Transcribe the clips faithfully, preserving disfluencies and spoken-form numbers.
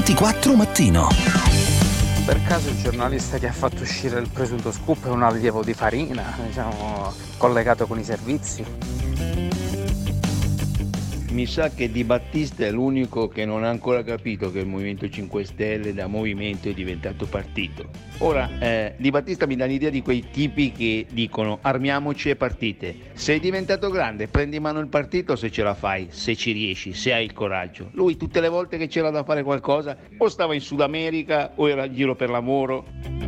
ventiquattro Mattino. Per caso il giornalista che ha fatto uscire il presunto scoop è un allievo di Farina, diciamo, collegato con i servizi? Mi sa che Di Battista è l'unico che non ha ancora capito che il Movimento cinque Stelle da movimento è diventato partito. Ora, eh, Di Battista mi dà l'idea di quei tipi che dicono armiamoci e partite. Sei diventato grande, prendi in mano il partito se ce la fai, se ci riesci, se hai il coraggio. Lui tutte le volte che c'era da fare qualcosa o stava in Sud America o era a giro per lavoro.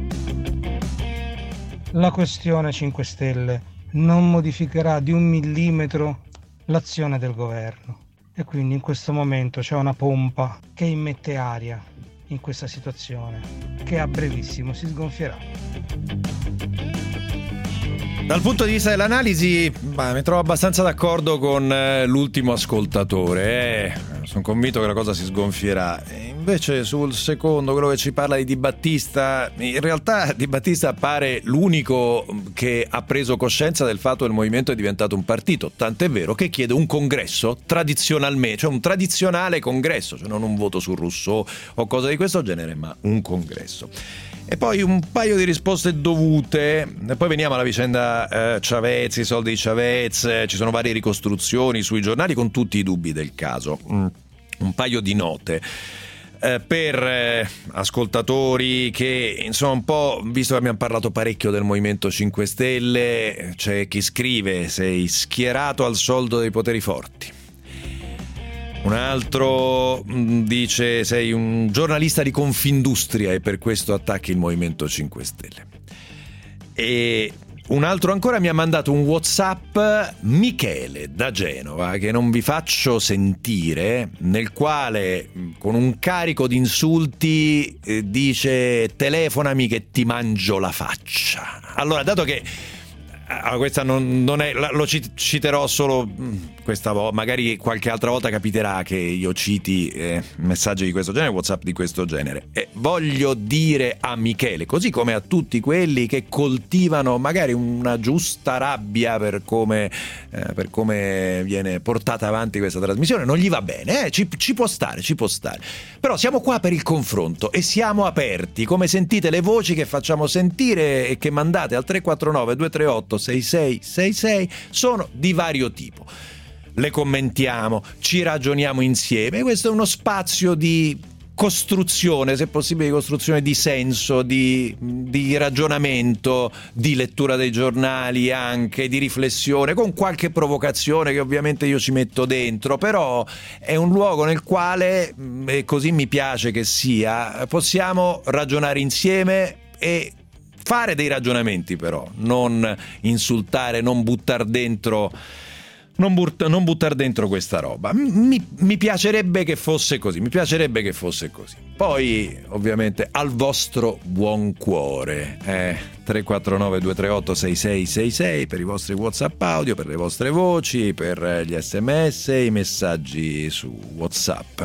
La questione cinque Stelle non modificherà di un millimetro l'azione del governo e quindi in questo momento c'è una pompa che immette aria in questa situazione che a brevissimo si sgonfierà. Dal punto di vista dell'analisi, bah, mi trovo abbastanza d'accordo con eh, l'ultimo ascoltatore. Eh. Sono convinto che la cosa si sgonfierà. E invece sul secondo, quello che ci parla di Di Battista, in realtà Di Battista appare l'unico che ha preso coscienza del fatto che il movimento è diventato un partito, tant'è vero che chiede un congresso tradizionalmente, cioè un tradizionale congresso, cioè non un voto su Rousseau o cose di questo genere, ma un congresso. E poi un paio di risposte dovute, e poi veniamo alla vicenda eh, Chavez, i soldi di Chavez, eh, ci sono varie ricostruzioni sui giornali con tutti i dubbi del caso. Mm, un paio di note. Eh, per eh, ascoltatori che insomma un po', visto che abbiamo parlato parecchio del Movimento cinque Stelle, c'è chi scrive: sei schierato al soldo dei poteri forti. Un altro mh, dice: sei un giornalista di Confindustria e per questo attacchi il Movimento cinque Stelle. E un altro ancora mi ha mandato un WhatsApp, Michele da Genova, che non vi faccio sentire, nel quale con un carico di insulti eh, dice: telefonami che ti mangio la faccia. Allora, dato che allora, questa non, non è, lo citerò solo questa volta, magari qualche altra volta capiterà che io citi eh, messaggi di questo genere, WhatsApp di questo genere, e voglio dire a Michele, così come a tutti quelli che coltivano magari una giusta rabbia per come, eh, per come viene portata avanti questa trasmissione, non gli va bene, eh? ci, ci può stare, ci può stare, però siamo qua per il confronto e siamo aperti, come sentite le voci che facciamo sentire e che mandate al tre quattro nove due tre otto sei sei sei sei sono di vario tipo. Le commentiamo, ci ragioniamo insieme. Questo è uno spazio di costruzione, se possibile, di costruzione di senso, di, di ragionamento, di lettura dei giornali, anche di riflessione, con qualche provocazione che ovviamente io ci metto dentro, però è un luogo nel quale, e così mi piace che sia, possiamo ragionare insieme e fare dei ragionamenti, però non insultare, non buttar dentro non, but- non buttar dentro questa roba. Mi, mi piacerebbe che fosse così, mi piacerebbe che fosse così. Poi ovviamente al vostro buon cuore, eh, tre quattro nove due tre otto sei sei sei sei per i vostri WhatsApp audio, per le vostre voci, per gli sms, i messaggi su WhatsApp.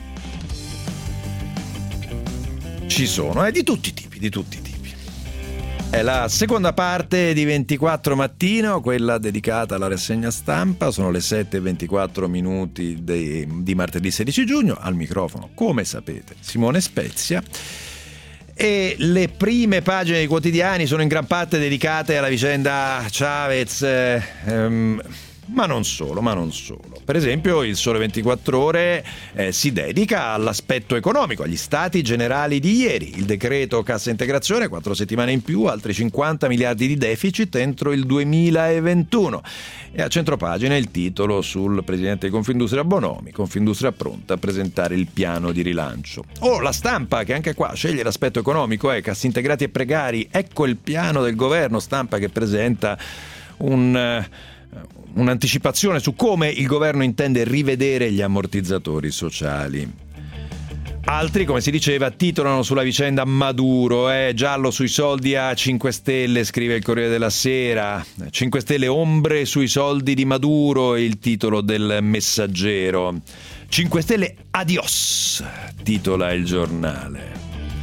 Ci sono, eh, di tutti i tipi, di tutti i tipi. È la seconda parte di ventiquattro Mattino, quella dedicata alla rassegna stampa. Sono le sette e ventiquattro minuti di, di martedì sedici giugno. Al microfono, come sapete, Simone Spezia. E le prime pagine dei quotidiani sono in gran parte dedicate alla vicenda Chavez, ehm, ma non solo, ma non solo. Per esempio il Sole ventiquattro Ore eh, si dedica all'aspetto economico, agli stati generali di ieri. Il decreto cassa integrazione, quattro settimane in più, altri cinquanta miliardi di deficit entro il duemilaventuno. E a centropagina il titolo sul presidente di Confindustria Bonomi: Confindustria pronta a presentare il piano di rilancio. Oh, La Stampa, che anche qua sceglie l'aspetto economico, eh, cassi integrati e precari, ecco il piano del governo. Stampa che presenta un... un'anticipazione su come il governo intende rivedere gli ammortizzatori sociali. Altri, come si diceva, titolano sulla vicenda Maduro, eh, giallo sui soldi a cinque Stelle, scrive il Corriere della Sera. cinque Stelle ombre sui soldi di Maduro, il titolo del Messaggero. cinque Stelle adios, titola il Giornale.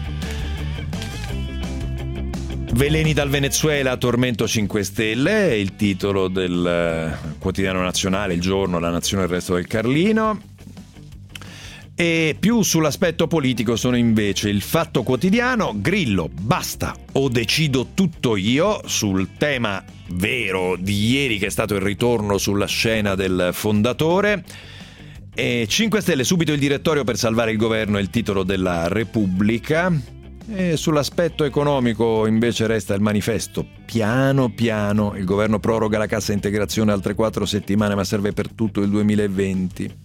Veleni dal Venezuela, tormento cinque Stelle, è il titolo del quotidiano nazionale, Il Giorno, La Nazione e il Resto del Carlino. E più sull'aspetto politico sono invece il Fatto Quotidiano, Grillo, basta o decido tutto io, sul tema vero di ieri che è stato il ritorno sulla scena del fondatore. E cinque Stelle, subito il direttorio per salvare il governo è il titolo della Repubblica. E sull'aspetto economico invece resta il Manifesto. Piano piano il governo proroga la cassa integrazione altre quattro settimane, ma serve per tutto il duemilaventi.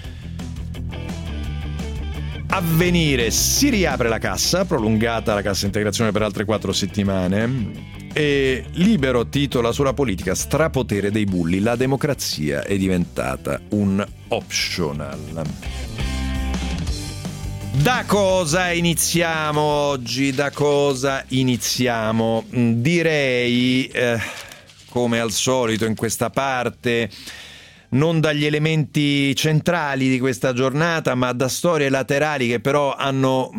Avvenire, si riapre la cassa, prolungata la cassa integrazione per altre quattro settimane. E Libero titola sulla politica, strapotere dei bulli, la democrazia è diventata un optional. Da cosa iniziamo oggi? Da cosa iniziamo? Direi, eh, come al solito in questa parte, non dagli elementi centrali di questa giornata, ma da storie laterali che però hanno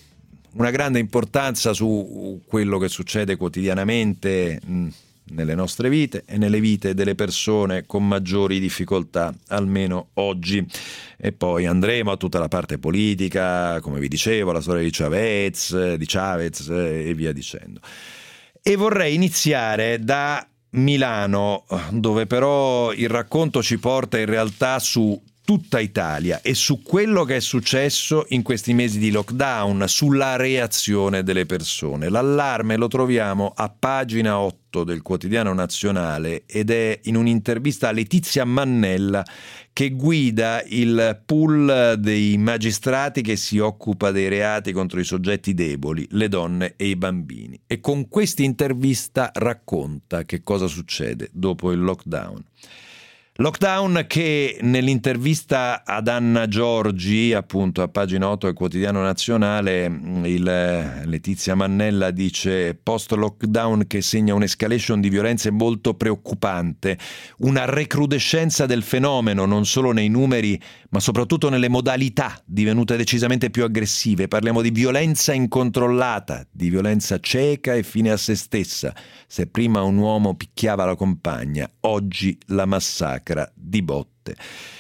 una grande importanza su quello che succede quotidianamente mh, nelle nostre vite e nelle vite delle persone con maggiori difficoltà, almeno oggi. E poi andremo a tutta la parte politica, come vi dicevo, la storia di Chavez, di Chavez e via dicendo. E vorrei iniziare da Milano, dove però il racconto ci porta in realtà su tutta Italia e su quello che è successo in questi mesi di lockdown, sulla reazione delle persone. L'allarme lo troviamo a pagina otto del Quotidiano Nazionale ed è in un'intervista a Letizia Mannella, che guida il pool dei magistrati che si occupa dei reati contro i soggetti deboli, le donne e i bambini. E con questa intervista racconta che cosa succede dopo il lockdown. Lockdown che nell'intervista ad Anna Giorgi, appunto a pagina otto del Quotidiano Nazionale, il Letizia Mannella dice: post lockdown che segna un'escalation di violenze molto preoccupante, una recrudescenza del fenomeno non solo nei numeri ma soprattutto nelle modalità divenute decisamente più aggressive. Parliamo di violenza incontrollata, di violenza cieca e fine a se stessa. Se prima un uomo picchiava la compagna, oggi la massacra di botte.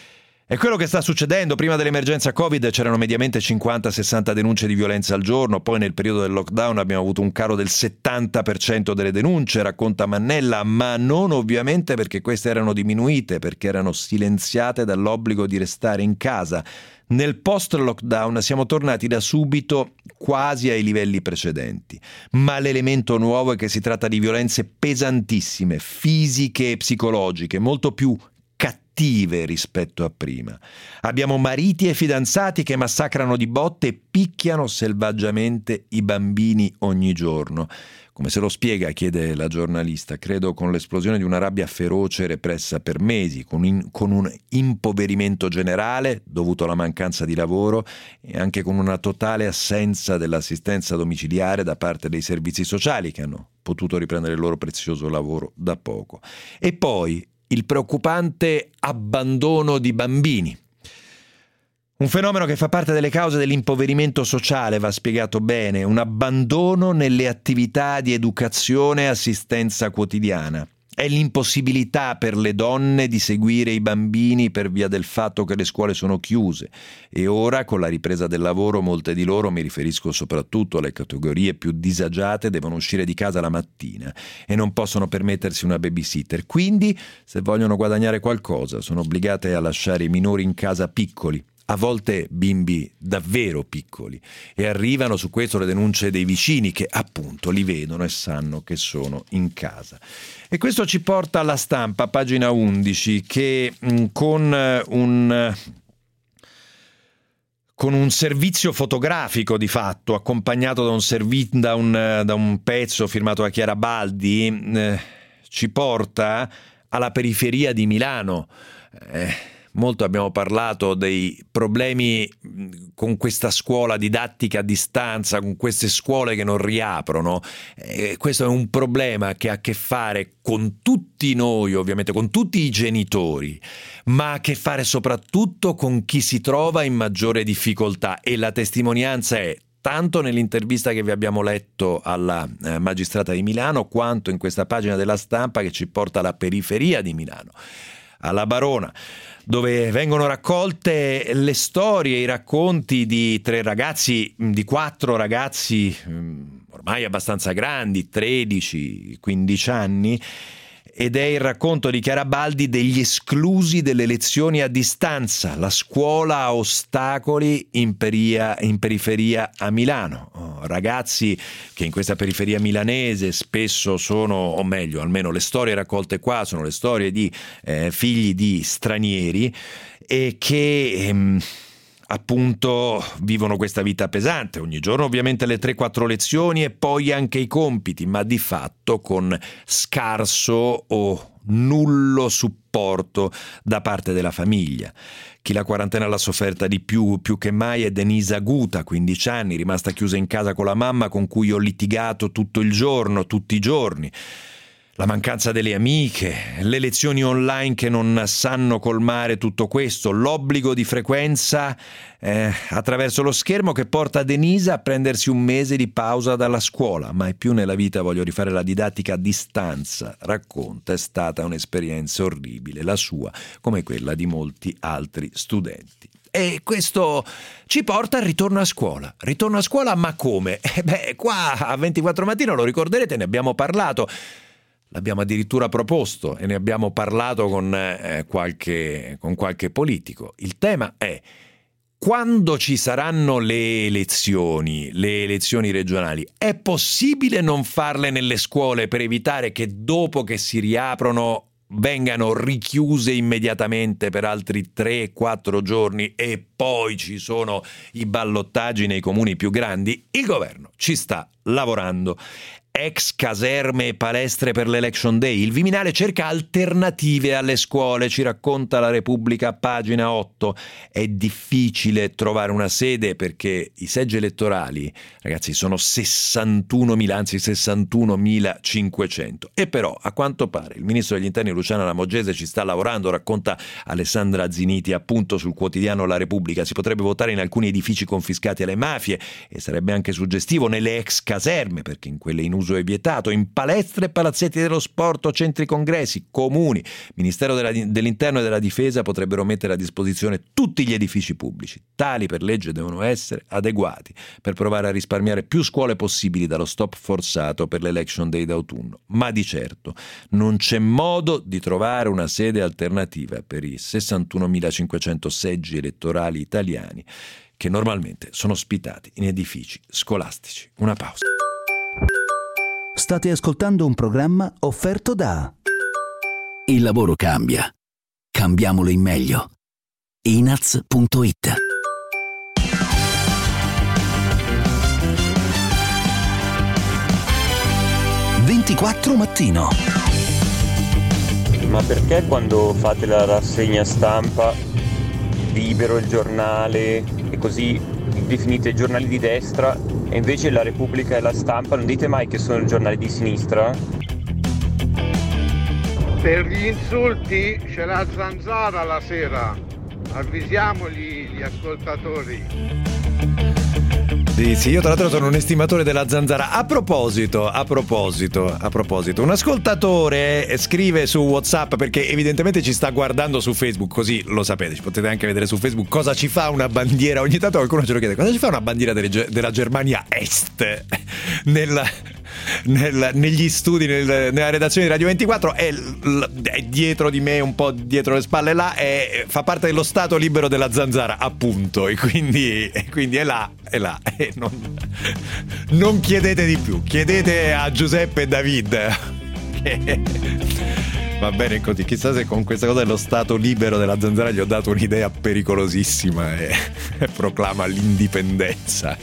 È quello che sta succedendo. Prima dell'emergenza Covid c'erano mediamente cinquanta sessanta denunce di violenza al giorno, poi nel periodo del lockdown abbiamo avuto un calo del settanta per cento delle denunce, racconta Mannella, ma non ovviamente perché queste erano diminuite, perché erano silenziate dall'obbligo di restare in casa. Nel post-lockdown siamo tornati da subito quasi ai livelli precedenti, ma l'elemento nuovo è che si tratta di violenze pesantissime, fisiche e psicologiche, molto più cattive rispetto a prima. Abbiamo mariti e fidanzati che massacrano di botte e picchiano selvaggiamente i bambini ogni giorno. Come se lo spiega, chiede la giornalista, credo con l'esplosione di una rabbia feroce repressa per mesi, con, in, con un impoverimento generale dovuto alla mancanza di lavoro e anche con una totale assenza dell'assistenza domiciliare da parte dei servizi sociali che hanno potuto riprendere il loro prezioso lavoro da poco. E poi il preoccupante abbandono di bambini. Un fenomeno che fa parte delle cause dell'impoverimento sociale, va spiegato bene, un abbandono nelle attività di educazione e assistenza quotidiana. È l'impossibilità per le donne di seguire i bambini per via del fatto che le scuole sono chiuse e ora, con la ripresa del lavoro, molte di loro, mi riferisco soprattutto alle categorie più disagiate, devono uscire di casa la mattina e non possono permettersi una babysitter. Quindi, se vogliono guadagnare qualcosa, sono obbligate a lasciare i minori in casa piccoli, a volte bimbi davvero piccoli, e arrivano su questo le denunce dei vicini che appunto li vedono e sanno che sono in casa. E questo ci porta alla Stampa, pagina undici, che mh, con un con un servizio fotografico di fatto, accompagnato da un, servi- da un, da un pezzo firmato da Chiara Baldi, eh, ci porta alla periferia di Milano. Eh, Molto abbiamo parlato dei problemi con questa scuola didattica a distanza, con queste scuole che non riaprono. E questo è un problema che ha a che fare con tutti noi, ovviamente, con tutti i genitori, ma ha a che fare soprattutto con chi si trova in maggiore difficoltà. E la testimonianza è tanto nell'intervista che vi abbiamo letto alla eh, magistrata di Milano, quanto in questa pagina della Stampa che ci porta alla periferia di Milano, alla Barona, dove vengono raccolte le storie, i racconti di tre ragazzi, di quattro ragazzi ormai abbastanza grandi, tredici quindici anni, ed è il racconto di Chiara Baldi degli esclusi delle lezioni a distanza, la scuola a ostacoli in, peria, in periferia a Milano. Oh, ragazzi che in questa periferia milanese spesso sono, o meglio, almeno le storie raccolte qua sono le storie di eh, figli di stranieri e che... Ehm, appunto vivono questa vita pesante, ogni giorno ovviamente le tre quattro lezioni e poi anche i compiti, ma di fatto con scarso o nullo supporto da parte della famiglia. Chi la quarantena l'ha sofferta di più, più che mai è Denisa Guta, quindici anni, rimasta chiusa in casa con la mamma con cui ho litigato tutto il giorno, tutti i giorni. La mancanza delle amiche, le lezioni online che non sanno colmare tutto questo, l'obbligo di frequenza eh, attraverso lo schermo che porta Denisa a prendersi un mese di pausa dalla scuola. Mai più nella vita voglio rifare la didattica a distanza, racconta, è stata un'esperienza orribile, la sua come quella di molti altri studenti. E questo ci porta al ritorno a scuola. Ritorno a scuola, ma come? Eh beh, qua a ventiquattro Mattino, lo ricorderete, ne abbiamo parlato. L'abbiamo addirittura proposto e ne abbiamo parlato con, eh, qualche, con qualche politico. Il tema è: quando ci saranno le elezioni, le elezioni regionali, è possibile non farle nelle scuole per evitare che dopo che si riaprono vengano richiuse immediatamente per altri tre quattro giorni e poi ci sono i ballottaggi nei comuni più grandi? Il governo ci sta lavorando. Ex caserme e palestre per l'Election Day. Il Viminale cerca alternative alle scuole, ci racconta la Repubblica a pagina otto. È difficile trovare una sede perché i seggi elettorali, ragazzi, sono sessantunomila, anzi sessantunomilacinquecento. E però, a quanto pare, il ministro degli interni Luciana Lamorgese ci sta lavorando, racconta Alessandra Ziniti appunto sul quotidiano La Repubblica. Si potrebbe votare in alcuni edifici confiscati alle mafie e sarebbe anche suggestivo nelle ex caserme, perché in quelle in uso è vietato, in palestre e palazzetti dello sport o centri congressi, comuni, Ministero della, dell'Interno e della Difesa potrebbero mettere a disposizione tutti gli edifici pubblici. Tali per legge devono essere adeguati per provare a risparmiare più scuole possibili dallo stop forzato per l'Election Day d'autunno. Ma di certo non c'è modo di trovare una sede alternativa per i sessantunomilacinquecento seggi elettorali italiani che normalmente sono ospitati in edifici scolastici. Una pausa. State ascoltando un programma offerto da Il lavoro cambia. Cambiamolo in meglio. I N A Z punto it. ventiquattro Mattino. Ma perché quando fate la rassegna stampa Libero, il Giornale e così definite giornali di destra e invece La Repubblica e La Stampa non dite mai che sono giornali di sinistra? Per gli insulti c'è la zanzara la sera, avvisiamoli gli ascoltatori. Sì, sì, io tra l'altro sono un estimatore della zanzara. A proposito, a proposito, a proposito, un ascoltatore scrive su WhatsApp, perché evidentemente ci sta guardando su Facebook, così lo sapete, ci potete anche vedere su Facebook cosa ci fa una bandiera. Ogni tanto qualcuno ce lo chiede, cosa ci fa una bandiera delle, della Germania Est nella, nel, negli studi, nel, nella redazione di Radio ventiquattro, è, è dietro di me, un po' dietro le spalle là, è, fa parte dello Stato libero della zanzara, appunto, e quindi, e quindi è là, è là. Non, non chiedete di più, chiedete a Giuseppe e David. Va bene così, chissà se con questa cosa dello stato libero della zanzara gli ho dato un'idea pericolosissima e, e proclama l'indipendenza.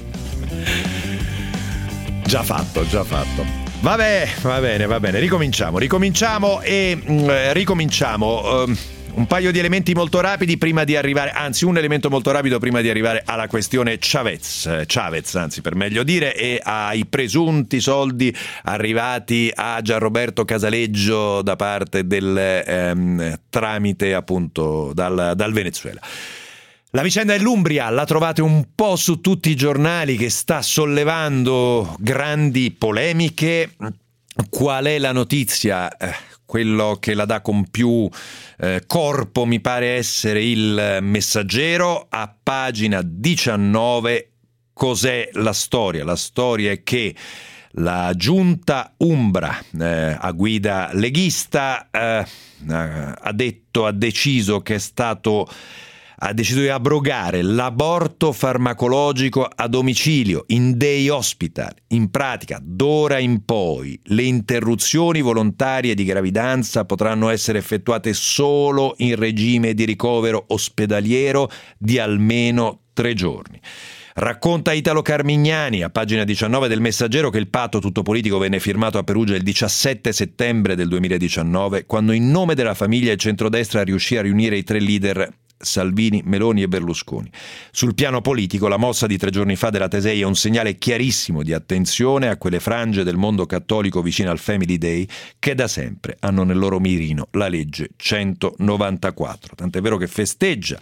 Già fatto, già fatto. Vabbè, va bene, va bene, ricominciamo, ricominciamo e mm, ricominciamo. Um, Un paio di elementi molto rapidi prima di arrivare, anzi un elemento molto rapido prima di arrivare alla questione Chavez, Chavez anzi per meglio dire, e ai presunti soldi arrivati a Gianroberto Casaleggio da parte del ehm, tramite appunto dal, dal Venezuela. La vicenda dell'Umbria la trovate un po' su tutti i giornali, che sta sollevando grandi polemiche. Qual è la notizia? Eh, quello che la dà con più eh, corpo mi pare essere il Messaggero. A pagina diciannove cos'è la storia? La storia è che la giunta umbra eh, a guida leghista eh, ha detto, ha deciso che è stato ha deciso di abrogare l'aborto farmacologico a domicilio, in day hospital. In pratica, d'ora in poi, le interruzioni volontarie di gravidanza potranno essere effettuate solo in regime di ricovero ospedaliero di almeno tre giorni. Racconta Italo Carmignani, a pagina diciannove del Messaggero, che il patto tutto politico venne firmato a Perugia il diciassette settembre del duemiladiciannove, quando in nome della famiglia il centrodestra riuscì a riunire i tre leader Salvini, Meloni e Berlusconi. Sul piano politico, la mossa di tre giorni fa della Tesei è un segnale chiarissimo di attenzione a quelle frange del mondo cattolico vicine al Family Day che da sempre hanno nel loro mirino la legge centonovantaquattro. Tant'è vero che festeggia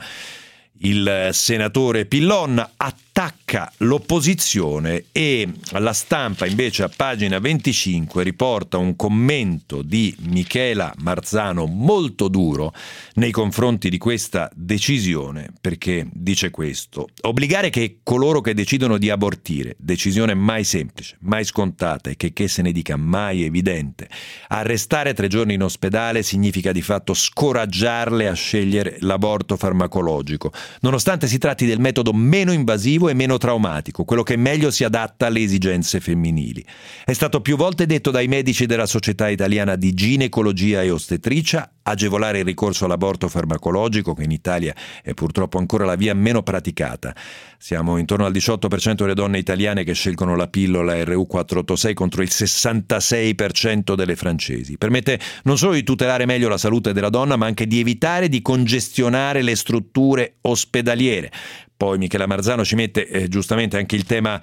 il senatore Pillon, attacca l'opposizione, e La Stampa invece a pagina venticinque riporta un commento di Michela Marzano molto duro nei confronti di questa decisione, perché dice questo: obbligare che coloro che decidono di abortire, decisione mai semplice, mai scontata e che, che se ne dica mai evidente, a restare tre giorni in ospedale significa di fatto scoraggiarle a scegliere l'aborto farmacologico, nonostante si tratti del metodo meno invasivo e meno traumatico, quello che meglio si adatta alle esigenze femminili. È stato più volte detto dai medici della Società Italiana di Ginecologia e Ostetricia: agevolare il ricorso all'aborto farmacologico, che in Italia è purtroppo ancora la via meno praticata. Siamo intorno al diciotto per cento delle donne italiane che scelgono la pillola erre u quattrocentottantasei contro il sessantasei per cento delle francesi. Permette non solo di tutelare meglio la salute della donna, ma anche di evitare di congestionare le strutture ospedaliere. Poi Michela Marzano ci mette eh, giustamente anche il tema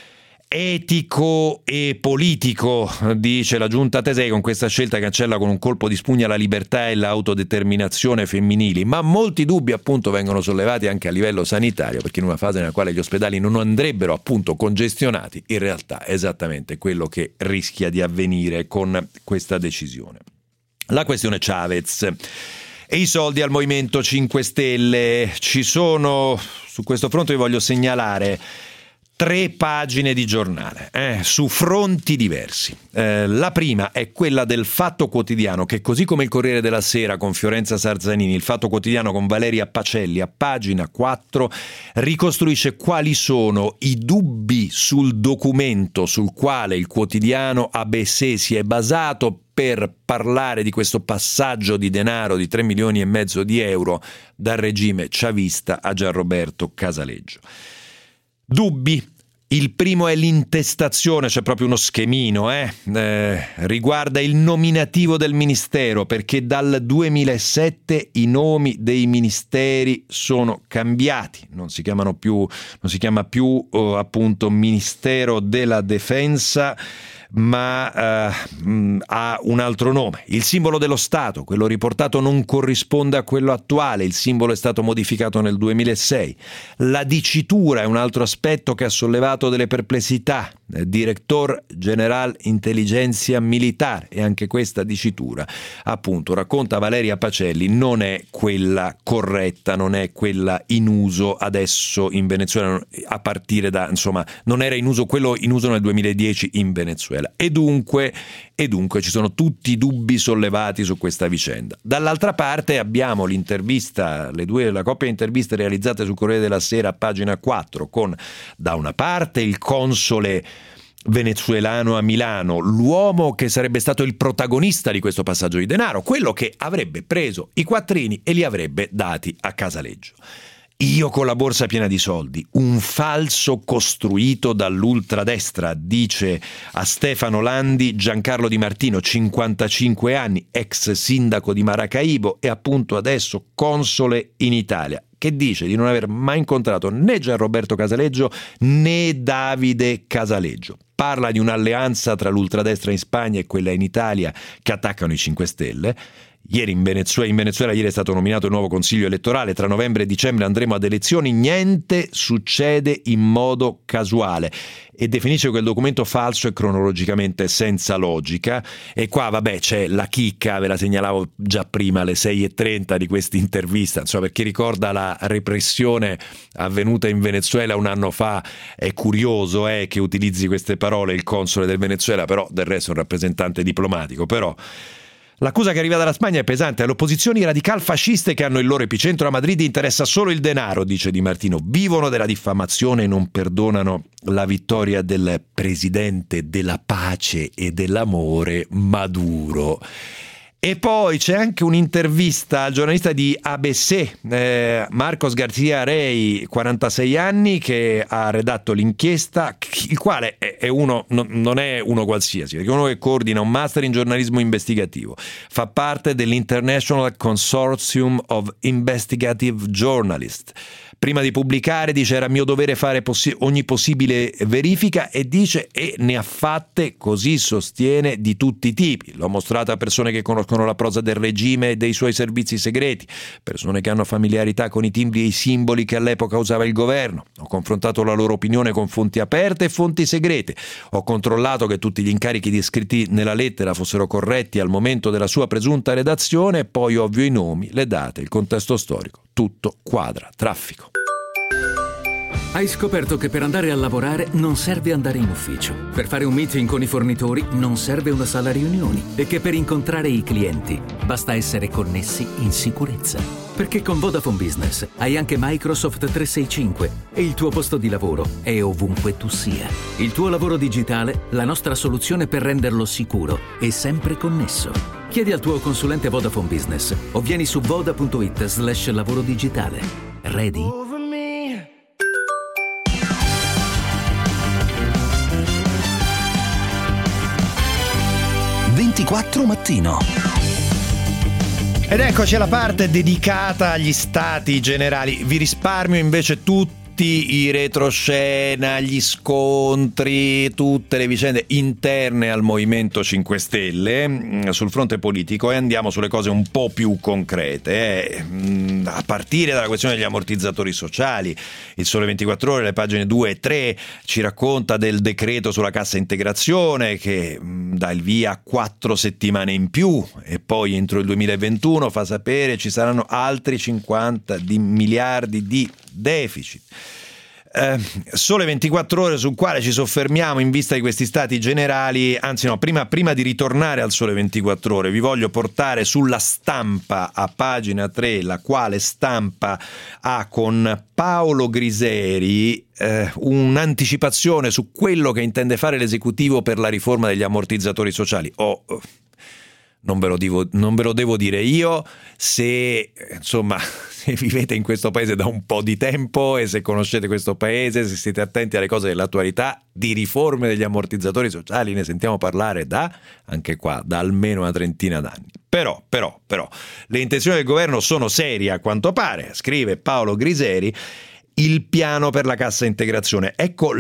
etico e politico. Dice: la giunta Tesei con questa scelta cancella con un colpo di spugna la libertà e l'autodeterminazione femminili, ma molti dubbi appunto vengono sollevati anche a livello sanitario, perché in una fase nella quale gli ospedali non andrebbero appunto congestionati, in realtà è esattamente quello che rischia di avvenire con questa decisione. La questione Chavez e i soldi al Movimento cinque Stelle. Ci sono, su questo fronte vi voglio segnalare tre pagine di giornale, eh, su fronti diversi. Eh, la prima è quella del Fatto Quotidiano, che così come il Corriere della Sera con Fiorenza Sarzanini, il Fatto Quotidiano con Valeria Pacelli, a pagina quattro ricostruisce quali sono i dubbi sul documento sul quale il quotidiano A B C si è basato per parlare di questo passaggio di denaro di tre milioni e mezzo di euro dal regime chavista a Gianroberto Casaleggio. Dubbi. Il primo è l'intestazione, c'è proprio uno schemino, eh? Eh, riguarda il nominativo del ministero, perché dal duemilasette i nomi dei ministeri sono cambiati, non si chiamano più, non si chiama più oh, appunto Ministero della Difesa, ma uh, mh, ha un altro nome. Il simbolo dello Stato, quello riportato, non corrisponde a quello attuale, il simbolo è stato modificato nel duemilasei. La dicitura è un altro aspetto che ha sollevato delle perplessità. Director General Intelligenzia Militare, e anche questa dicitura, appunto, racconta Valeria Pacelli, non è quella corretta, non è quella in uso adesso in Venezuela, a partire da, insomma, non era in uso quello in uso nel duemiladieci in Venezuela, e dunque, e dunque ci sono tutti i dubbi sollevati su questa vicenda. Dall'altra parte abbiamo l'intervista, le due, la coppia di interviste realizzate sul Corriere della Sera a pagina quattro, con da una parte il console venezuelano a Milano, l'uomo che sarebbe stato il protagonista di questo passaggio di denaro, quello che avrebbe preso i quattrini e li avrebbe dati a Casaleggio. Io con la borsa piena di soldi, un falso costruito dall'ultradestra, dice a Stefano Landi Giancarlo Di Martino, cinquantacinque anni, ex sindaco di Maracaibo e appunto adesso console in Italia, che dice di non aver mai incontrato né Gianroberto Casaleggio né Davide Casaleggio. Parla di un'alleanza tra l'ultradestra in Spagna e quella in Italia che attaccano i cinque Stelle. Ieri in Venezuela, in Venezuela ieri è stato nominato il nuovo consiglio elettorale, tra novembre e dicembre andremo ad elezioni, niente succede in modo casuale, e definisce quel documento falso e cronologicamente senza logica. E qua vabbè c'è la chicca, ve la segnalavo già prima alle sei e trenta di questa intervista, insomma, per chi ricorda la repressione avvenuta in Venezuela un anno fa è curioso eh, che utilizzi queste parole il console del Venezuela, però del resto è un rappresentante diplomatico. Però l'accusa che arriva dalla Spagna è pesante. Alle opposizioni radical-fasciste che hanno il loro epicentro a Madrid interessa solo il denaro, dice Di Martino. Vivono della diffamazione e non perdonano la vittoria del presidente della pace e dell'amore, Maduro. E poi c'è anche un'intervista al giornalista di A B C, eh, Marcos García Rey, quarantasei anni, che ha redatto l'inchiesta, il quale è uno, non è uno qualsiasi, perché è uno che coordina un master in giornalismo investigativo, fa parte dell'International Consortium of Investigative Journalists. Prima di pubblicare dice era mio dovere fare possi- ogni possibile verifica, e dice e ne ha fatte, così sostiene, di tutti i tipi. L'ho mostrata a persone che conoscono la prosa del regime e dei suoi servizi segreti, persone che hanno familiarità con i timbri e i simboli che all'epoca usava il governo. Ho confrontato la loro opinione con fonti aperte e fonti segrete. Ho controllato che tutti gli incarichi descritti nella lettera fossero corretti al momento della sua presunta redazione, e poi ovvio i nomi, le date, il contesto storico. Tutto quadra. Traffico. Hai scoperto che per andare a lavorare non serve andare in ufficio, per fare un meeting con i fornitori non serve una sala riunioni, e che per incontrare i clienti basta essere connessi in sicurezza. Perché con Vodafone Business hai anche Microsoft trecentosessantacinque e il tuo posto di lavoro è ovunque tu sia. Il tuo lavoro digitale, la nostra soluzione per renderlo sicuro e sempre connesso. Chiedi al tuo consulente Vodafone Business o vieni su voda punto it slash lavoro digitale. Ready? ventiquattro mattino. Ed eccoci alla parte dedicata agli stati generali. Vi risparmio invece tutti i retroscena, gli scontri, tutte le vicende interne al Movimento cinque Stelle sul fronte politico, e andiamo sulle cose un po' più concrete, eh. A partire dalla questione degli ammortizzatori sociali. Il Sole ventiquattro Ore, le pagine due e tre, ci racconta del decreto sulla cassa integrazione che mh, dà il via a quattro settimane in più, e poi entro il duemilaventuno fa sapere ci saranno altri cinquanta di miliardi di deficit. Eh, Sole ventiquattro Ore, sul quale ci soffermiamo in vista di questi stati generali. Anzi no, prima, prima di ritornare al Sole ventiquattro Ore vi voglio portare sulla Stampa a pagina tre, la quale Stampa ha con Paolo Griseri eh, un'anticipazione su quello che intende fare l'esecutivo per la riforma degli ammortizzatori sociali. Oh, non ve lo devo, non ve lo devo dire io, se insomma se vivete in questo paese da un po' di tempo e se conoscete questo paese, se siete attenti alle cose dell'attualità, di riforme degli ammortizzatori sociali ne sentiamo parlare da, anche qua, da almeno una trentina d'anni. Però, però, però, le intenzioni del governo sono serie a quanto pare, scrive Paolo Griseri. Il piano per la cassa integrazione. Ecco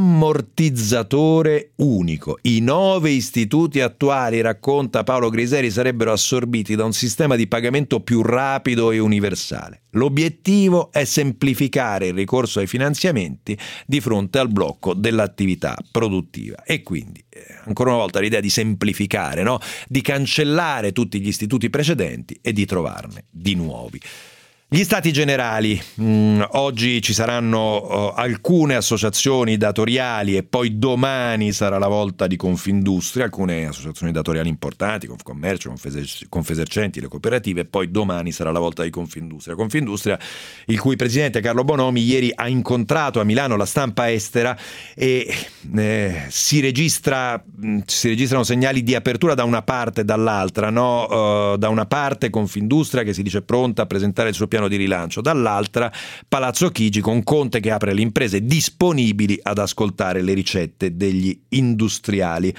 l'ammortizzatore unico. I nove istituti attuali, racconta Paolo Griseri, sarebbero assorbiti da un sistema di pagamento più rapido e universale. L'obiettivo è semplificare il ricorso ai finanziamenti di fronte al blocco dell'attività produttiva. E quindi, ancora una volta, l'idea di semplificare, no? Di cancellare tutti gli istituti precedenti e di trovarne di nuovi. Gli stati generali, mm, oggi ci saranno uh, alcune associazioni datoriali, e poi domani sarà la volta di Confindustria, alcune associazioni datoriali importanti, Confcommercio, Confeser- Confesercenti, le cooperative, e poi domani sarà la volta di Confindustria. Confindustria, il cui presidente Carlo Bonomi ieri ha incontrato a Milano la stampa estera, e eh, si registra mh, si registrano segnali di apertura da una parte e dall'altra, no? Uh, da una parte Confindustria che si dice pronta a presentare il suo piano di rilancio, dall'altra Palazzo Chigi con Conte che apre le imprese disponibili ad ascoltare le ricette degli industriali.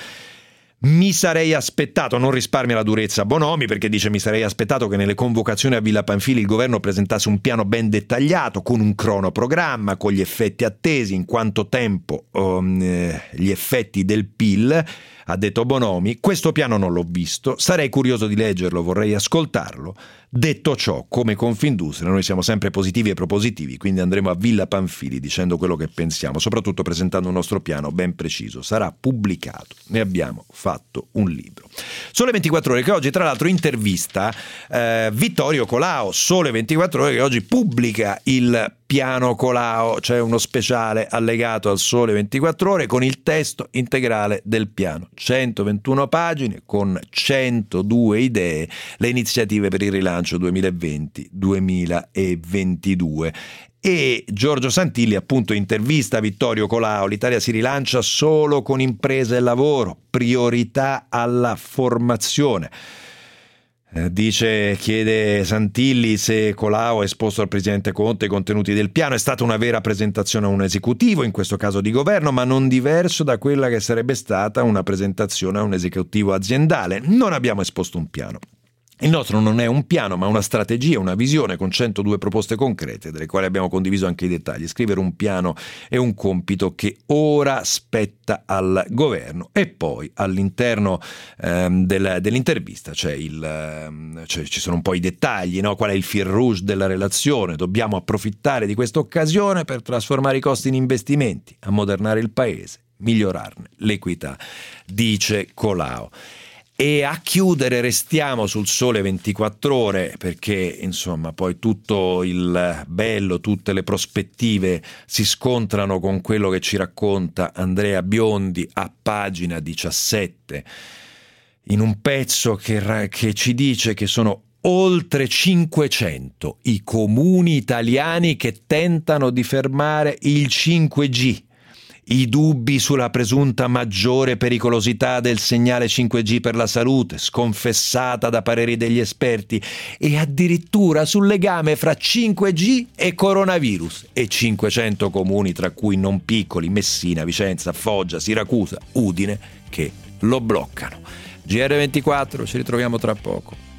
Mi sarei aspettato, non risparmia la durezza Bonomi, perché dice mi sarei aspettato che nelle convocazioni a Villa Pamphili il governo presentasse un piano ben dettagliato, con un cronoprogramma, con gli effetti attesi, in quanto tempo um, eh, gli effetti del P I L ha detto Bonomi. Questo piano non l'ho visto, sarei curioso di leggerlo, vorrei ascoltarlo. Detto ciò, come Confindustria noi siamo sempre positivi e propositivi, quindi andremo a Villa Pamphili dicendo quello che pensiamo, soprattutto presentando un nostro piano ben preciso. Sarà pubblicato, ne abbiamo fatto un libro. Sole ventiquattro Ore, che oggi tra l'altro intervista eh, Vittorio Colao. Sole ventiquattro Ore che oggi pubblica il piano Colao, c'è uno speciale allegato al Sole ventiquattro Ore con il testo integrale del piano, centoventuno pagine con centodue idee, le iniziative per il rilancio duemilaventi duemilaventidue. E Giorgio Santilli appunto intervista Vittorio Colao. L'Italia si rilancia solo con impresa e lavoro, priorità alla formazione. Dice, chiede Santilli se Colao ha esposto al presidente Conte i contenuti del piano. È stata una vera presentazione a un esecutivo, in questo caso di governo, ma non diverso da quella che sarebbe stata una presentazione a un esecutivo aziendale. Non abbiamo esposto un piano. Il nostro non è un piano, ma una strategia, una visione con centodue proposte concrete, delle quali abbiamo condiviso anche i dettagli. Scrivere un piano è un compito che ora spetta al governo. E poi all'interno ehm, del, dell'intervista c'è il, ehm, c'è, ci sono un po' i dettagli, no? Qual è il fil rouge della relazione? Dobbiamo approfittare di questa occasione per trasformare i costi in investimenti, ammodernare il paese, migliorarne l'equità, dice Colao. E a chiudere restiamo sul Sole ventiquattro Ore, perché insomma poi tutto il bello, tutte le prospettive si scontrano con quello che ci racconta Andrea Biondi a pagina diciassette, in un pezzo che, che ci dice che sono oltre cinquecento i comuni italiani che tentano di fermare il cinque G. I dubbi sulla presunta maggiore pericolosità del segnale cinque G per la salute, sconfessata da pareri degli esperti, e addirittura sul legame fra cinque G e coronavirus, e cinquecento comuni, tra cui non piccoli, Messina, Vicenza, Foggia, Siracusa, Udine, che lo bloccano. G R ventiquattro, ci ritroviamo tra poco.